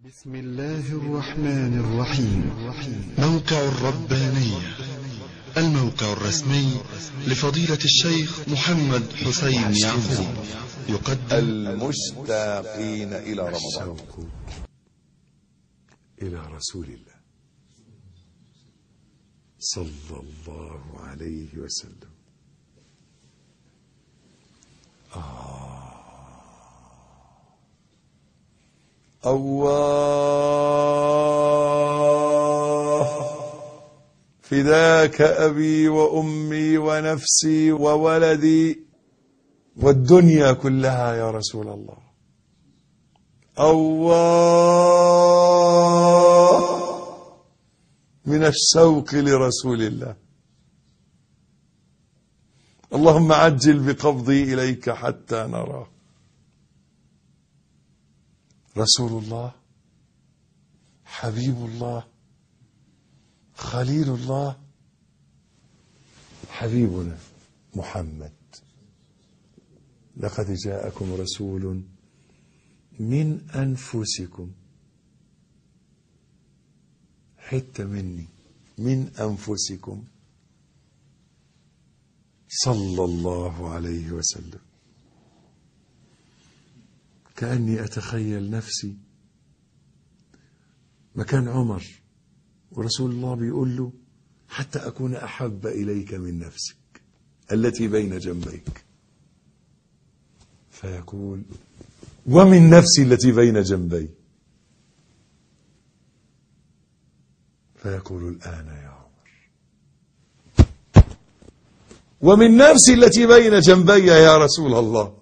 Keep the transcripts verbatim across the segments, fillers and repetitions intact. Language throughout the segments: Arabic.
بسم الله الرحمن الرحيم. موقع الربانية، الموقع الرسمي لفضيلة الشيخ محمد حسين يعقوب، يقدم المشتاقين إلى رمضان. الشوق إلى رسول الله صلى الله عليه وسلم. آه الله فداك أبي وأمي ونفسي وولدي والدنيا كلها يا رسول الله. الله من الشوق لرسول الله. اللهم عجل بقبضي إليك حتى نراه. رسول الله، حبيب الله، خليل الله، حبيبنا محمد. لقد جاءكم رسول من أنفسكم، حتى مني، من أنفسكم، صلى الله عليه وسلم. كأني أتخيل نفسي مكان عمر ورسول الله بيقول له: حتى أكون أحب إليك من نفسك التي بين جنبيك. فيقول: ومن نفسي التي بين جنبي. فيقول: الآن يا عمر. ومن نفسي التي بين جنبي يا رسول الله.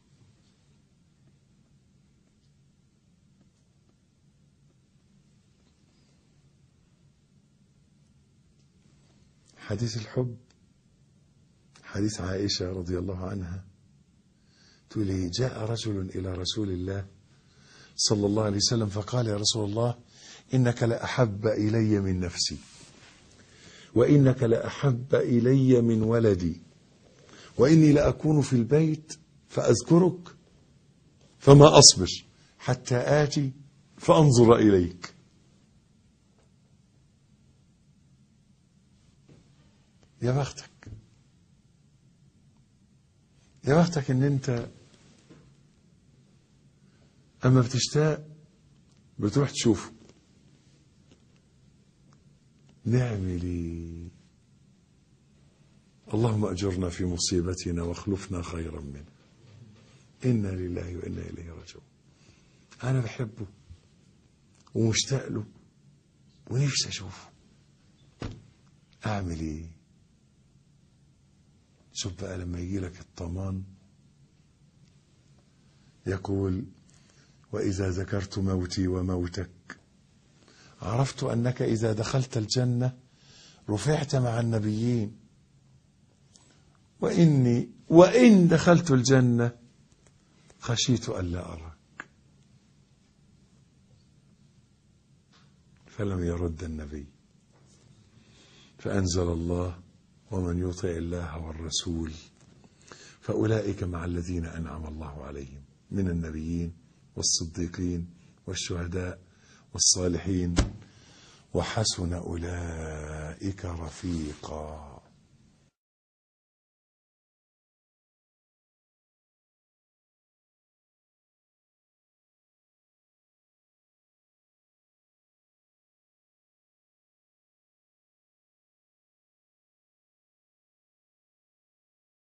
حديث الحب، حديث عائشة رضي الله عنها، تقول: جاء رجل إلى رسول الله صلى الله عليه وسلم فقال: يا رسول الله، إنك لأحب إلي من نفسي، وإنك لأحب إلي من ولدي، وإني لأكون في البيت فأذكرك فما أصبر حتى آتي فأنظر إليك. يا بختك، يا بختك ان انت اما بتشتاق بتروح تشوفه. نعمل ايه؟ اللهم اجرنا في مصيبتنا واخلفنا خيرا منها. انا لله وانا اليه راجعون. انا بحبه ومشتاق له ونفسي اشوفه. اعمل ايه؟ شوف بقى لما يجي لك الطمان يقول: وإذا ذكرت موتي وموتك عرفت أنك إذا دخلت الجنة رفعت مع النبيين، وإني وإن دخلت الجنة خشيت ألا أراك. فلم يرد النبي، فأنزل الله: ومن يطع الله والرسول فأولئك مع الذين أنعم الله عليهم من النبيين والصديقين والشهداء والصالحين وحسن أولئك رفيقا.